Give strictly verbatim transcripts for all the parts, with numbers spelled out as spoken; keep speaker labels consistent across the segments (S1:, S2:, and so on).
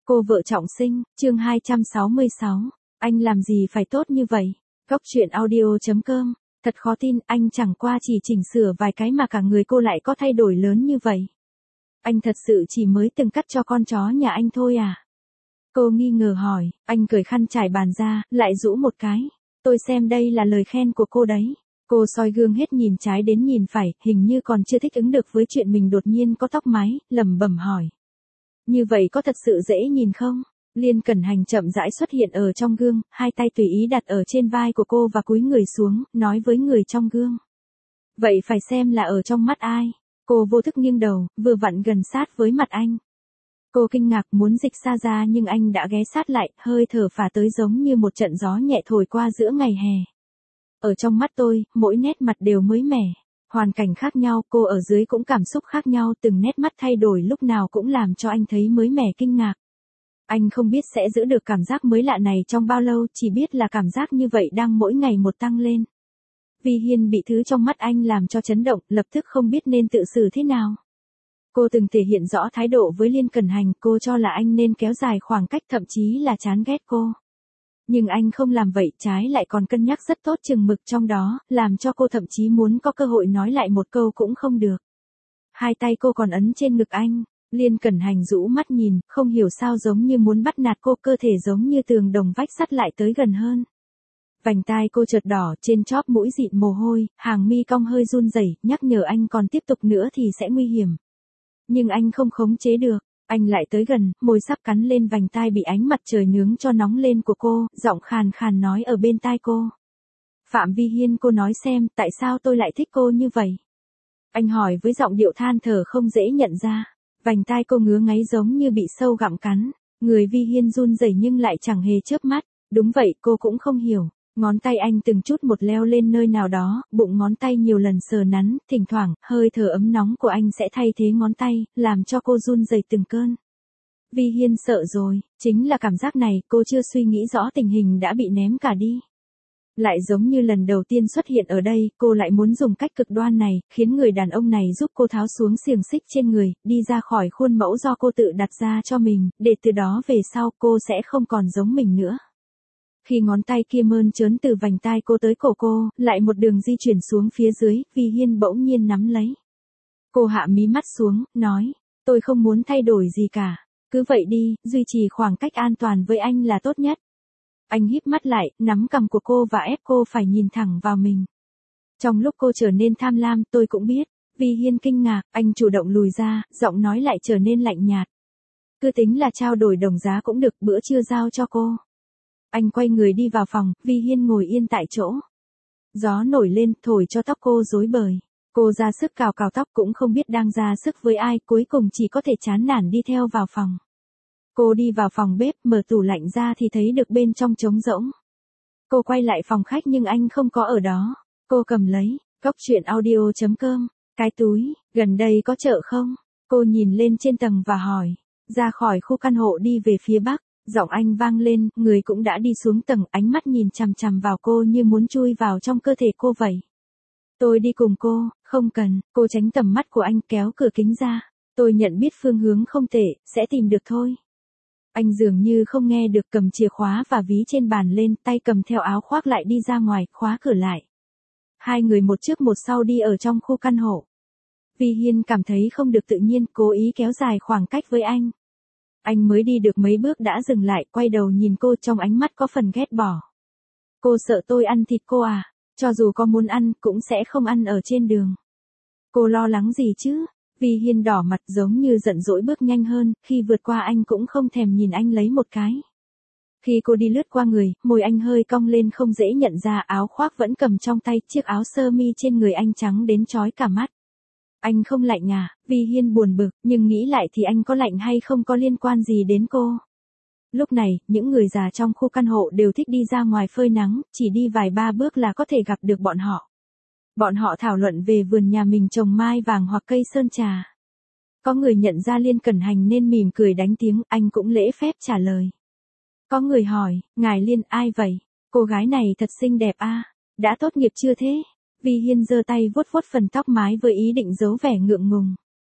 S1: Cô vợ trọng sinh, chương hai trăm sáu mươi sáu. Anh làm gì phải tốt như vậy? Góc truyện audio chấm com. Thật khó tin, anh chẳng qua chỉ chỉnh sửa vài cái mà cả người cô lại có thay đổi lớn như vậy. Anh thật sự chỉ mới từng cắt cho con chó nhà anh thôi à? Cô nghi ngờ hỏi, anh cởi khăn trải bàn ra, lại rũ một cái. Tôi xem đây là lời khen của cô đấy. Cô soi gương hết nhìn trái đến nhìn phải, hình như còn chưa thích ứng được với chuyện mình đột nhiên có tóc mái, lẩm bẩm hỏi. Như vậy có thật sự dễ nhìn không? Liên Cẩn Hành chậm rãi xuất hiện ở trong gương, hai tay tùy ý đặt ở trên vai của cô và cúi người xuống, nói với người trong gương. Vậy phải xem là ở trong mắt ai? Cô vô thức nghiêng đầu, vừa vặn gần sát với mặt anh. Cô kinh ngạc muốn dịch xa ra nhưng anh đã ghé sát lại, hơi thở phả tới giống như một trận gió nhẹ thổi qua giữa ngày hè. Ở trong mắt tôi, mỗi nét mặt đều mới mẻ. Hoàn cảnh khác nhau, cô ở dưới cũng cảm xúc khác nhau, từng nét mắt thay đổi lúc nào cũng làm cho anh thấy mới mẻ kinh ngạc. Anh không biết sẽ giữ được cảm giác mới lạ này trong bao lâu, chỉ biết là cảm giác như vậy đang mỗi ngày một tăng lên. Vi Hiên bị thứ trong mắt anh làm cho chấn động, lập tức không biết nên tự xử thế nào. Cô từng thể hiện rõ thái độ với Liên Cẩn Hành, cô cho là anh nên kéo dài khoảng cách, thậm chí là chán ghét cô. Nhưng anh không làm vậy, trái lại còn cân nhắc rất tốt chừng mực trong đó, làm cho cô thậm chí muốn có cơ hội nói lại một câu cũng không được. Hai tay cô còn ấn trên ngực anh, Liên Cẩn Hành rũ mắt nhìn, không hiểu sao giống như muốn bắt nạt cô, cơ thể giống như tường đồng vách sắt lại tới gần hơn. Vành tai cô chợt đỏ, trên chóp mũi dịn mồ hôi, hàng mi cong hơi run rẩy, nhắc nhở anh còn tiếp tục nữa thì sẽ nguy hiểm. Nhưng anh không khống chế được. Anh lại tới gần, môi sắp cắn lên vành tai bị ánh mặt trời nướng cho nóng lên của cô, giọng khàn khàn nói ở bên tai cô. Phạm Vi Hiên, cô nói xem, tại sao tôi lại thích cô như vậy? Anh hỏi với giọng điệu than thở không dễ nhận ra. Vành tai cô ngứa ngáy giống như bị sâu gặm cắn. Người Vi Hiên run rẩy nhưng lại chẳng hề chớp mắt. Đúng vậy, cô cũng không hiểu. Ngón tay anh từng chút một leo lên nơi nào đó, bụng ngón tay nhiều lần sờ nắn, thỉnh thoảng, hơi thở ấm nóng của anh sẽ thay thế ngón tay, làm cho cô run rẩy từng cơn. Vi Hiên sợ rồi, chính là cảm giác này, cô chưa suy nghĩ rõ tình hình đã bị ném cả đi. Lại giống như lần đầu tiên xuất hiện ở đây, cô lại muốn dùng cách cực đoan này, khiến người đàn ông này giúp cô tháo xuống xiềng xích trên người, đi ra khỏi khuôn mẫu do cô tự đặt ra cho mình, để từ đó về sau cô sẽ không còn giống mình nữa. Khi ngón tay kia mơn trớn từ vành tai cô tới cổ cô, lại một đường di chuyển xuống phía dưới, Vi Hiên bỗng nhiên nắm lấy. Cô hạ mí mắt xuống, nói, tôi không muốn thay đổi gì cả. Cứ vậy đi, duy trì khoảng cách an toàn với anh là tốt nhất. Anh híp mắt lại, nắm cằm của cô và ép cô phải nhìn thẳng vào mình. Trong lúc cô trở nên tham lam, tôi cũng biết. Vi Hiên kinh ngạc, anh chủ động lùi ra, giọng nói lại trở nên lạnh nhạt. Cứ tính là trao đổi đồng giá cũng được, bữa trưa giao cho cô. Anh quay người đi vào phòng, Vi Hiên ngồi yên tại chỗ. Gió nổi lên, thổi cho tóc cô rối bời. Cô ra sức cào cào tóc cũng không biết đang ra sức với ai, cuối cùng chỉ có thể chán nản đi theo vào phòng. Cô đi vào phòng bếp, mở tủ lạnh ra thì thấy được bên trong trống rỗng. Cô quay lại phòng khách nhưng anh không có ở đó. Cô cầm lấy, góc truyện audio chấm com, cái túi, gần đây có chợ không? Cô nhìn lên trên tầng và hỏi. Ra khỏi khu căn hộ đi về phía bắc. Giọng anh vang lên, người cũng đã đi xuống tầng, ánh mắt nhìn chằm chằm vào cô như muốn chui vào trong cơ thể cô vậy. Tôi đi cùng cô, không cần, cô tránh tầm mắt của anh, kéo cửa kính ra. Tôi nhận biết phương hướng không tệ, sẽ tìm được thôi. Anh dường như không nghe được, cầm chìa khóa và ví trên bàn lên, tay cầm theo áo khoác lại đi ra ngoài, khóa cửa lại. Hai người một trước một sau đi ở trong khu căn hộ. Vi Hiên cảm thấy không được tự nhiên, cố ý kéo dài khoảng cách với anh. Anh mới đi được mấy bước đã dừng lại, quay đầu nhìn cô, trong ánh mắt có phần ghét bỏ. Cô sợ tôi ăn thịt cô à? Cho dù có muốn ăn, cũng sẽ không ăn ở trên đường. Cô lo lắng gì chứ? Vi Hiên đỏ mặt giống như giận dỗi bước nhanh hơn, khi vượt qua anh cũng không thèm nhìn anh lấy một cái. Khi cô đi lướt qua người, môi anh hơi cong lên không dễ nhận ra, áo khoác vẫn cầm trong tay, chiếc áo sơ mi trên người anh trắng đến chói cả mắt. Anh không lạnh à? Vi Hiên buồn bực, nhưng nghĩ lại thì anh có lạnh hay không có liên quan gì đến cô. Lúc này, những người già trong khu căn hộ đều thích đi ra ngoài phơi nắng, chỉ đi vài ba bước là có thể gặp được bọn họ. Bọn họ thảo luận về vườn nhà mình trồng mai vàng hoặc cây sơn trà. Có người nhận ra Liên Cẩn Hành nên mỉm cười đánh tiếng, anh cũng lễ phép trả lời. Có người hỏi, ngài Liên ai vậy? Cô gái này thật xinh đẹp a, đã tốt nghiệp chưa thế? Vi Hiên giơ tay vuốt vuốt phần tóc mái với ý định giấu vẻ ngượng ngùng.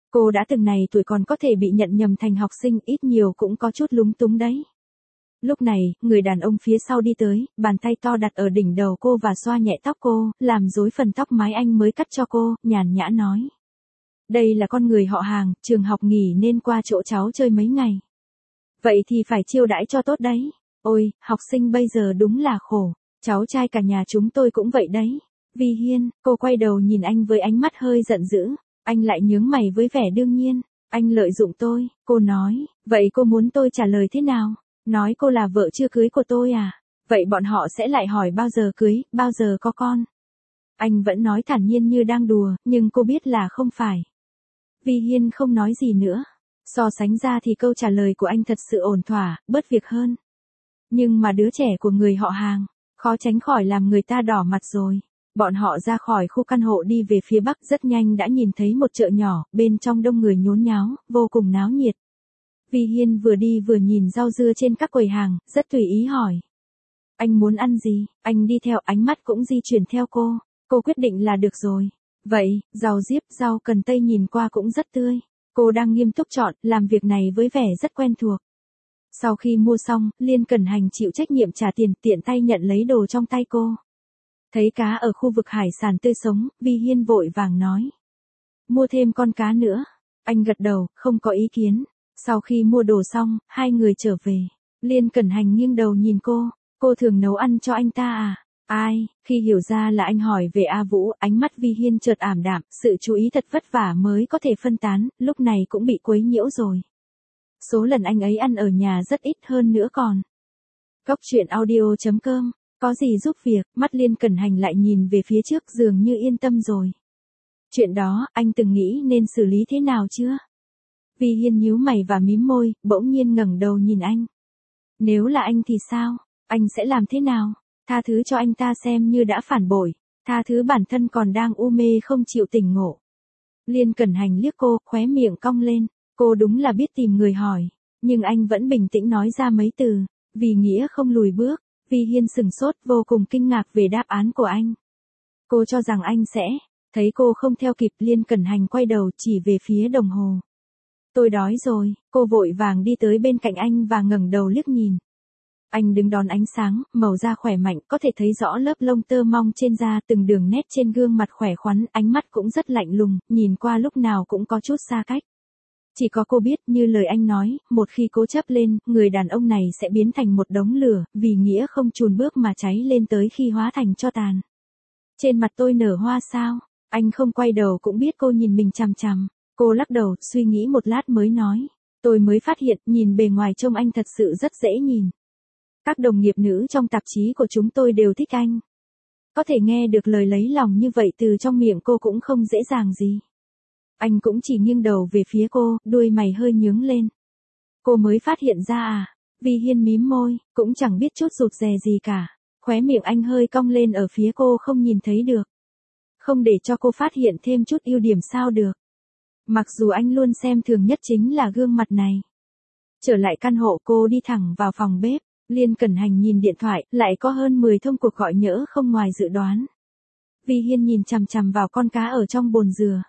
S1: Cô đã từng này tuổi còn có thể bị nhận nhầm thành học sinh, ít nhiều cũng có chút lúng túng đấy. Lúc này, người đàn ông phía sau đi tới, bàn tay to đặt ở đỉnh đầu cô và xoa nhẹ tóc cô, làm rối phần tóc mái anh mới cắt cho cô, nhàn nhã nói. Đây là con người họ Hàng, trường học nghỉ nên qua chỗ cháu chơi mấy ngày. Vậy thì phải chiêu đãi cho tốt đấy. Ôi, học sinh bây giờ đúng là khổ, cháu trai cả nhà chúng tôi cũng vậy đấy. Vi Hiên, cô quay đầu nhìn anh với ánh mắt hơi giận dữ, anh lại nhướng mày với vẻ đương nhiên. Anh lợi dụng tôi, cô nói, vậy cô muốn tôi trả lời thế nào? Nói cô là vợ chưa cưới của tôi à? Vậy bọn họ sẽ lại hỏi bao giờ cưới, bao giờ có con? Anh vẫn nói thản nhiên như đang đùa, nhưng cô biết là không phải. Vi Hiên không nói gì nữa. So sánh ra thì câu trả lời của anh thật sự ổn thỏa, bớt việc hơn. Nhưng mà đứa trẻ của người họ Hàng, khó tránh khỏi làm người ta đỏ mặt rồi. Bọn họ ra khỏi khu căn hộ đi về phía bắc, rất nhanh đã nhìn thấy một chợ nhỏ, bên trong đông người nhốn nháo, vô cùng náo nhiệt. Vi Hiên vừa đi vừa nhìn rau dưa trên các quầy hàng, rất tùy ý hỏi. Anh muốn ăn gì? Anh đi theo, ánh mắt cũng di chuyển theo cô. Cô quyết định là được rồi. Vậy, rau diếp, rau cần tây nhìn qua cũng rất tươi. Cô đang nghiêm túc chọn, làm việc này với vẻ rất quen thuộc. Sau khi mua xong, Liên Cẩn Hành chịu trách nhiệm trả tiền, tiện tay nhận lấy đồ trong tay cô. Thấy cá ở khu vực hải sản tươi sống, Vi Hiên vội vàng nói. Mua thêm con cá nữa. Anh gật đầu, không có ý kiến. Sau khi mua đồ xong, hai người trở về. Liên Cẩn Hành nghiêng đầu nhìn cô. Cô thường nấu ăn cho anh ta à? Ai? Khi hiểu ra là anh hỏi về A Vũ, ánh mắt Vi Hiên chợt ảm đạm, sự chú ý thật vất vả mới có thể phân tán, lúc này cũng bị quấy nhiễu rồi. Số lần anh ấy ăn ở nhà rất ít hơn nữa còn. Góc truyện audio chấm com, có gì giúp việc, mắt Liên Cẩn Hành lại nhìn về phía trước dường như yên tâm rồi. Chuyện đó, anh từng nghĩ nên xử lý thế nào chưa? Vi Hiên nhíu mày và mím môi, bỗng nhiên ngẩng đầu nhìn anh. Nếu là anh thì sao? Anh sẽ làm thế nào? Tha thứ cho anh ta xem như đã phản bội, tha thứ bản thân còn đang u mê không chịu tỉnh ngộ. Liên Cẩn Hành liếc cô, khóe miệng cong lên, cô đúng là biết tìm người hỏi, nhưng anh vẫn bình tĩnh nói ra mấy từ, vì nghĩa không lùi bước. Vi Hiên sừng sốt, vô cùng kinh ngạc về đáp án của anh. Cô cho rằng anh sẽ, thấy cô không theo kịp, Liên Cẩn Hành quay đầu chỉ về phía đồng hồ. Tôi đói rồi, cô vội vàng đi tới bên cạnh anh và ngẩng đầu liếc nhìn. Anh đứng đón ánh sáng, màu da khỏe mạnh, có thể thấy rõ lớp lông tơ mong trên da, từng đường nét trên gương mặt khỏe khoắn, ánh mắt cũng rất lạnh lùng, nhìn qua lúc nào cũng có chút xa cách. Chỉ có cô biết, như lời anh nói, một khi cố chấp lên, người đàn ông này sẽ biến thành một đống lửa, vì nghĩa không chùn bước mà cháy lên tới khi hóa thành tro tàn. Trên mặt tôi nở hoa sao? Anh không quay đầu cũng biết cô nhìn mình chằm chằm. Cô lắc đầu, suy nghĩ một lát mới nói. Tôi mới phát hiện, nhìn bề ngoài trông anh thật sự rất dễ nhìn. Các đồng nghiệp nữ trong tạp chí của chúng tôi đều thích anh. Có thể nghe được lời lấy lòng như vậy từ trong miệng cô cũng không dễ dàng gì. Anh cũng chỉ nghiêng đầu về phía cô, đuôi mày hơi nhướng lên. Cô mới phát hiện ra à? Vi Hiên mím môi, cũng chẳng biết chút rụt rè gì cả. Khóe miệng anh hơi cong lên ở phía cô không nhìn thấy được. Không để cho cô phát hiện thêm chút ưu điểm sao được. Mặc dù anh luôn xem thường nhất chính là gương mặt này. Trở lại căn hộ, cô đi thẳng vào phòng bếp. Liên Cẩn Hành nhìn điện thoại, lại có hơn mười thông cuộc gọi nhỡ không ngoài dự đoán. Vi Hiên nhìn chằm chằm vào con cá ở trong bồn dừa.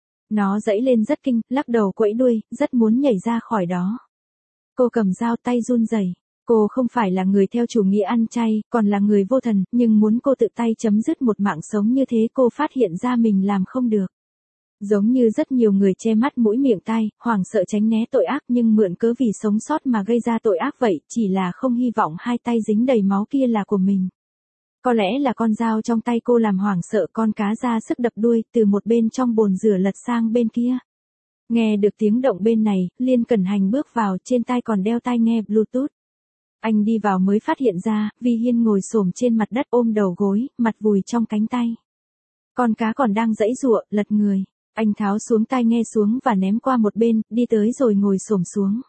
S1: Nó dẫy lên rất kinh, lắc đầu quẫy đuôi, rất muốn nhảy ra khỏi đó. Cô cầm dao, tay run rẩy. Cô không phải là người theo chủ nghĩa ăn chay, còn là người vô thần, nhưng muốn cô tự tay chấm dứt một mạng sống như thế, cô phát hiện ra mình làm không được. Giống như rất nhiều người che mắt mũi miệng tai, hoảng sợ tránh né tội ác nhưng mượn cớ vì sống sót mà gây ra tội ác vậy, chỉ là không hy vọng hai tay dính đầy máu kia là của mình. Có lẽ là con dao trong tay cô làm hoảng sợ, con cá ra sức đập đuôi, từ một bên trong bồn rửa lật sang bên kia. Nghe được tiếng động bên này, Liên Cẩn Hành bước vào, trên tai còn đeo tai nghe Bluetooth. Anh đi vào mới phát hiện ra, Vi Hiên ngồi xổm trên mặt đất ôm đầu gối, mặt vùi trong cánh tay. Con cá còn đang giãy giụa, lật người. Anh tháo xuống tai nghe xuống và ném qua một bên, đi tới rồi ngồi xổm xuống.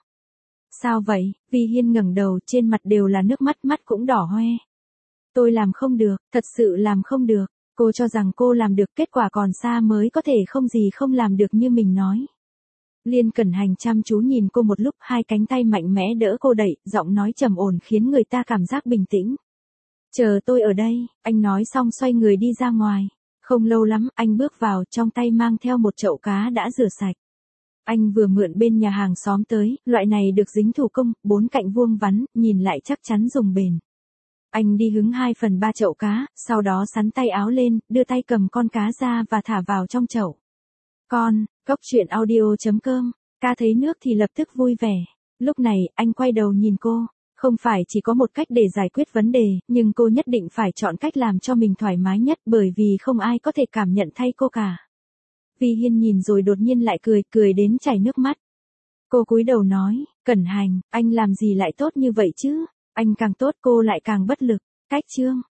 S1: Sao vậy? Vi Hiên ngẩng đầu, trên mặt đều là nước mắt, mắt cũng đỏ hoe. Tôi làm không được, thật sự làm không được. Cô cho rằng cô làm được, kết quả còn xa mới có thể không gì không làm được như mình nói. Liên Cẩn Hành chăm chú nhìn cô một lúc, hai cánh tay mạnh mẽ đỡ cô đẩy, giọng nói trầm ổn khiến người ta cảm giác bình tĩnh. Chờ tôi ở đây, anh nói xong xoay người đi ra ngoài. Không lâu lắm, anh bước vào, trong tay mang theo một chậu cá đã rửa sạch. Anh vừa mượn bên nhà hàng xóm tới, loại này được dính thủ công, bốn cạnh vuông vắn, nhìn lại chắc chắn dùng bền. Anh đi hứng hai phần ba chậu cá, sau đó xắn tay áo lên, đưa tay cầm con cá ra và thả vào trong chậu. Con, Cốc truyện audio chấm com, ca thấy nước thì lập tức vui vẻ. Lúc này, anh quay đầu nhìn cô. Không phải chỉ có một cách để giải quyết vấn đề, nhưng cô nhất định phải chọn cách làm cho mình thoải mái nhất bởi vì không ai có thể cảm nhận thay cô cả. Vi Hiên nhìn rồi đột nhiên lại cười, cười đến chảy nước mắt. Cô cúi đầu nói, Cẩn Hành, anh làm gì lại tốt như vậy chứ? Anh càng tốt cô lại càng bất lực. Cách chương.